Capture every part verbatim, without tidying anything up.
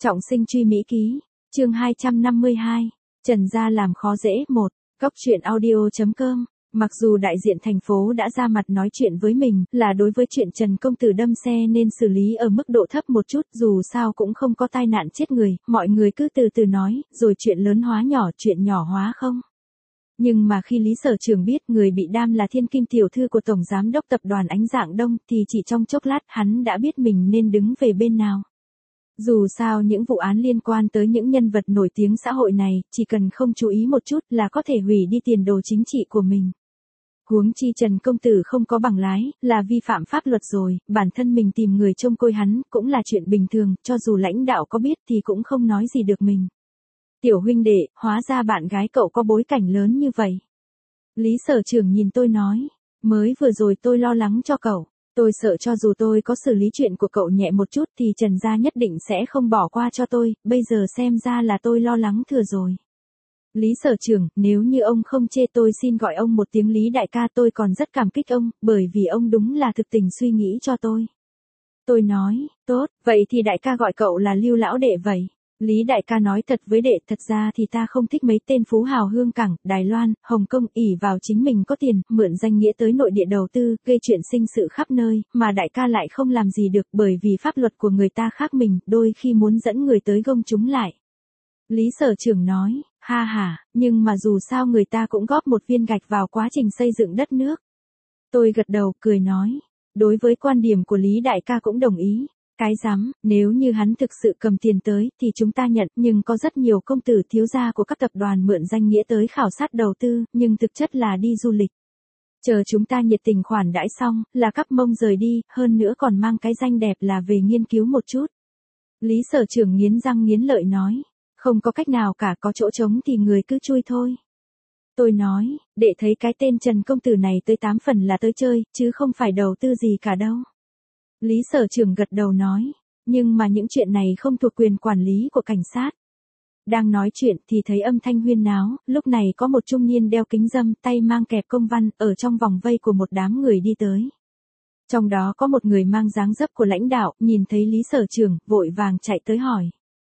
Trọng sinh truy Mỹ ký, chương hai trăm năm mươi hai, Trần gia làm khó dễ một, Cóc truyện audio chấm com. Mặc dù đại diện thành phố đã ra mặt nói chuyện với mình là đối với chuyện Trần công tử đâm xe nên xử lý ở mức độ thấp một chút, dù sao cũng không có tai nạn chết người, mọi người cứ từ từ nói, rồi chuyện lớn hóa nhỏ, chuyện nhỏ hóa không. Nhưng mà khi Lý Sở Trường biết người bị đam là thiên kim tiểu thư của Tổng Giám đốc Tập đoàn Ánh Dạng Đông thì chỉ trong chốc lát hắn đã biết mình nên đứng về bên nào. Dù sao những vụ án liên quan tới những nhân vật nổi tiếng xã hội này, chỉ cần không chú ý một chút là có thể hủy đi tiền đồ chính trị của mình. Huống chi Trần công tử không có bằng lái, là vi phạm pháp luật rồi, bản thân mình tìm người trông coi hắn, cũng là chuyện bình thường, cho dù lãnh đạo có biết thì cũng không nói gì được mình. Tiểu huynh đệ, hóa ra bạn gái cậu có bối cảnh lớn như vậy. Lý Sở Trường nhìn tôi nói, mới vừa rồi tôi lo lắng cho cậu. Tôi sợ cho dù tôi có xử lý chuyện của cậu nhẹ một chút thì Trần gia nhất định sẽ không bỏ qua cho tôi, bây giờ xem ra là tôi lo lắng thừa rồi. Lý Sở Trường, nếu như ông không chê tôi xin gọi ông một tiếng Lý đại ca, tôi còn rất cảm kích ông, bởi vì ông đúng là thực tình suy nghĩ cho tôi. Tôi nói, tốt, vậy thì đại ca gọi cậu là Lưu lão đệ vậy. Lý đại ca nói thật với đệ, thật ra thì ta không thích mấy tên phú hào hương cảng, Đài Loan, Hồng Kông ỷ vào chính mình có tiền, mượn danh nghĩa tới nội địa đầu tư, gây chuyện sinh sự khắp nơi, mà đại ca lại không làm gì được bởi vì pháp luật của người ta khác mình, đôi khi muốn dẫn người tới gông chúng lại. Lý Sở Trường nói, ha ha, nhưng mà dù sao người ta cũng góp một viên gạch vào quá trình xây dựng đất nước. Tôi gật đầu, cười nói, đối với quan điểm của Lý đại ca cũng đồng ý. Cái rắm, nếu như hắn thực sự cầm tiền tới thì chúng ta nhận, nhưng có rất nhiều công tử thiếu gia của các tập đoàn mượn danh nghĩa tới khảo sát đầu tư, nhưng thực chất là đi du lịch. Chờ chúng ta nhiệt tình khoản đãi xong, là cắp mông rời đi, hơn nữa còn mang cái danh đẹp là về nghiên cứu một chút. Lý Sở Trường nghiến răng nghiến lợi nói, không có cách nào cả, có chỗ trống thì người cứ chui thôi. Tôi nói, để thấy cái tên Trần công tử này tới tám phần là tới chơi, chứ không phải đầu tư gì cả đâu. Lý Sở Trường gật đầu nói, nhưng mà những chuyện này không thuộc quyền quản lý của cảnh sát. Đang nói chuyện thì thấy âm thanh huyên náo, lúc này có một trung niên đeo kính râm, tay mang kẹp công văn, ở trong vòng vây của một đám người đi tới. Trong đó có một người mang dáng dấp của lãnh đạo, nhìn thấy Lý Sở Trường, vội vàng chạy tới hỏi.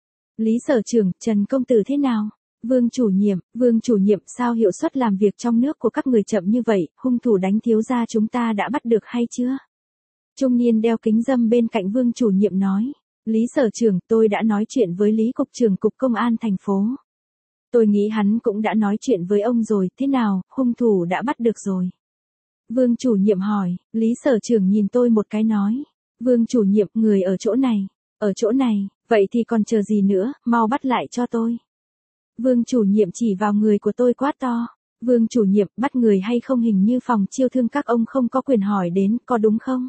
Lý Sở Trường, Trần công tử thế nào? Vương chủ nhiệm, Vương chủ nhiệm, sao hiệu suất làm việc trong nước của các người chậm như vậy, hung thủ đánh thiếu gia chúng ta đã bắt được hay chưa? Trung niên đeo kính râm bên cạnh Vương chủ nhiệm nói, Lý Sở Trường, tôi đã nói chuyện với Lý cục trưởng cục công an thành phố. Tôi nghĩ hắn cũng đã nói chuyện với ông rồi, thế nào, hung thủ đã bắt được rồi. Vương chủ nhiệm hỏi, Lý Sở Trường nhìn tôi một cái nói, Vương chủ nhiệm, người ở chỗ này, ở chỗ này, vậy thì còn chờ gì nữa, mau bắt lại cho tôi. Vương chủ nhiệm chỉ vào người của tôi quát to, Vương chủ nhiệm, bắt người hay không hình như phòng chiêu thương các ông không có quyền hỏi đến, có đúng không?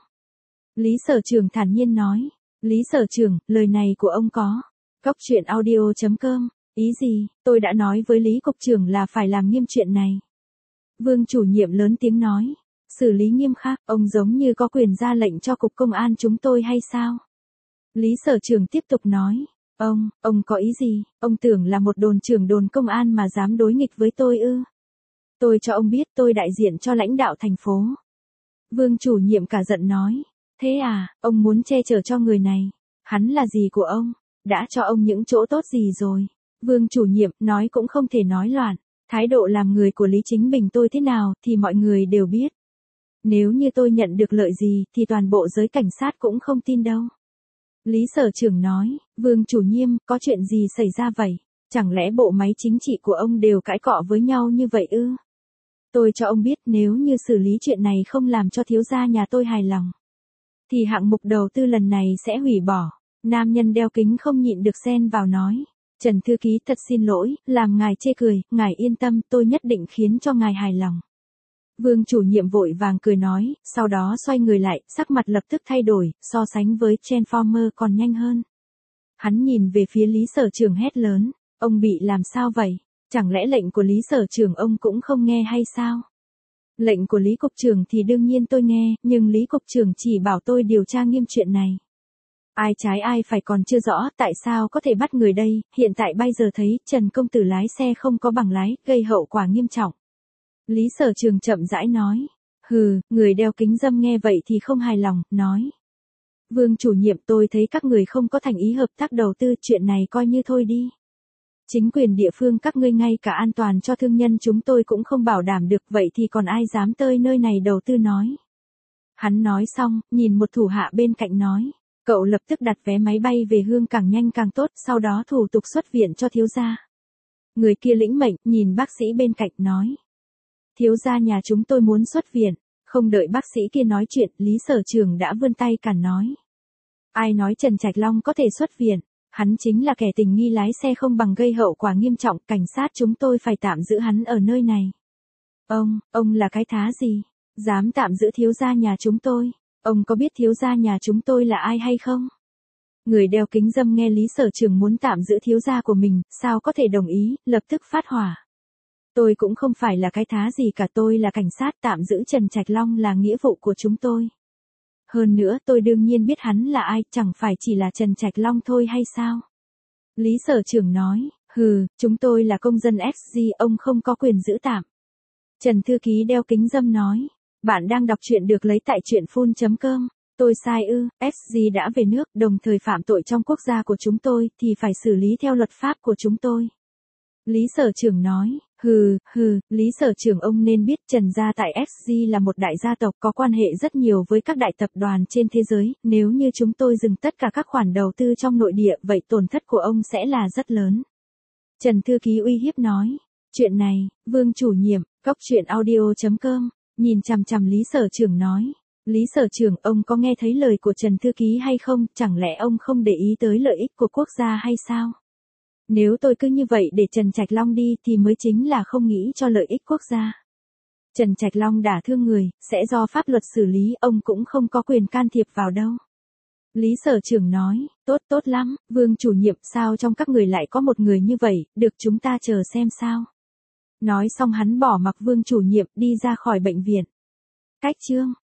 Lý Sở Trường thản nhiên nói, Lý Sở Trường, lời này của ông có. Cóc truyện audio chấm com, ý gì, tôi đã nói với Lý cục trưởng là phải làm nghiêm chuyện này. Vương chủ nhiệm lớn tiếng nói, xử lý nghiêm khắc, ông giống như có quyền ra lệnh cho cục công an chúng tôi hay sao? Lý Sở Trường tiếp tục nói, ông, ông có ý gì, ông tưởng là một đồn trưởng đồn công an mà dám đối nghịch với tôi ư? Tôi cho ông biết tôi đại diện cho lãnh đạo thành phố. Vương chủ nhiệm cả giận nói, thế à, ông muốn che chở cho người này, hắn là gì của ông, đã cho ông những chỗ tốt gì rồi? Vương chủ nhiệm nói cũng không thể nói loạn, thái độ làm người của Lý Chính Bình tôi thế nào thì mọi người đều biết. Nếu như tôi nhận được lợi gì thì toàn bộ giới cảnh sát cũng không tin đâu. Lý Sở Trường nói, Vương chủ nhiệm, có chuyện gì xảy ra vậy? Chẳng lẽ bộ máy chính trị của ông đều cãi cọ với nhau như vậy ư? Tôi cho ông biết nếu như xử lý chuyện này không làm cho thiếu gia nhà tôi hài lòng, thì hạng mục đầu tư lần này sẽ hủy bỏ. Nam nhân đeo kính không nhịn được xen vào nói, Trần thư ký thật xin lỗi, làm ngài chê cười, ngài yên tâm, tôi nhất định khiến cho ngài hài lòng. Vương chủ nhiệm vội vàng cười nói, sau đó xoay người lại, sắc mặt lập tức thay đổi, so sánh với Transformer còn nhanh hơn. Hắn nhìn về phía Lý Sở Trường hét lớn, ông bị làm sao vậy? Chẳng lẽ lệnh của Lý Sở Trường ông cũng không nghe hay sao? Lệnh của Lý cục trưởng thì đương nhiên tôi nghe, nhưng Lý cục trưởng chỉ bảo tôi điều tra nghiêm chuyện này. Ai trái ai phải còn chưa rõ, tại sao có thể bắt người đây, hiện tại bây giờ thấy Trần công tử lái xe không có bằng lái, gây hậu quả nghiêm trọng. Lý Sở Trường chậm rãi nói, hừ, người đeo kính râm nghe vậy thì không hài lòng, nói. Vương chủ nhiệm, tôi thấy các người không có thành ý hợp tác đầu tư, chuyện này coi như thôi đi. Chính quyền địa phương các ngươi ngay cả an toàn cho thương nhân chúng tôi cũng không bảo đảm được, vậy thì còn ai dám tới nơi này đầu tư nói. Hắn nói xong, nhìn một thủ hạ bên cạnh nói, cậu lập tức đặt vé máy bay về Hương càng nhanh càng tốt, sau đó thủ tục xuất viện cho thiếu gia. Người kia lĩnh mệnh, nhìn bác sĩ bên cạnh nói, thiếu gia nhà chúng tôi muốn xuất viện. Không đợi bác sĩ kia nói chuyện, Lý Sở Trường đã vươn tay cản nói. Ai nói Trần Trạch Long có thể xuất viện, hắn chính là kẻ tình nghi lái xe không bằng gây hậu quả nghiêm trọng, cảnh sát chúng tôi phải tạm giữ hắn ở nơi này. Ông, ông là cái thá gì? Dám tạm giữ thiếu gia nhà chúng tôi, ông có biết thiếu gia nhà chúng tôi là ai hay không? Người đeo kính râm nghe Lý Sở Trường muốn tạm giữ thiếu gia của mình, sao có thể đồng ý, lập tức phát hỏa. Tôi cũng không phải là cái thá gì cả, tôi là cảnh sát, tạm giữ Trần Trạch Long là nghĩa vụ của chúng tôi. Hơn nữa tôi đương nhiên biết hắn là ai, chẳng phải chỉ là Trần Trạch Long thôi hay sao? Lý Sở Trưởng nói, hừ, chúng tôi là công dân ét giê, ông không có quyền giữ tạm. Trần thư ký đeo kính râm nói, bạn đang đọc truyện được lấy tại truyện phun chấm com. Tôi sai ư, ét giê đã về nước, đồng thời phạm tội trong quốc gia của chúng tôi, thì phải xử lý theo luật pháp của chúng tôi. Lý Sở Trưởng nói, hừ, hừ, Lý Sở Trưởng, ông nên biết Trần gia tại ét giê là một đại gia tộc có quan hệ rất nhiều với các đại tập đoàn trên thế giới, nếu như chúng tôi dừng tất cả các khoản đầu tư trong nội địa, vậy tổn thất của ông sẽ là rất lớn. Trần thư ký uy hiếp nói, chuyện này, Vương chủ nhiệm, cóc truyện audio chấm com, nhìn chằm chằm Lý Sở Trưởng nói, Lý Sở Trưởng, ông có nghe thấy lời của Trần thư ký hay không, chẳng lẽ ông không để ý tới lợi ích của quốc gia hay sao? Nếu tôi cứ như vậy để Trần Trạch Long đi thì mới chính là không nghĩ cho lợi ích quốc gia. Trần Trạch Long đả thương người, sẽ do pháp luật xử lý, ông cũng không có quyền can thiệp vào đâu. Lý Sở Trưởng nói, tốt tốt lắm, Vương chủ nhiệm, sao trong các người lại có một người như vậy, được chúng ta chờ xem sao. Nói xong hắn bỏ mặc Vương chủ nhiệm đi ra khỏi bệnh viện. Cách chương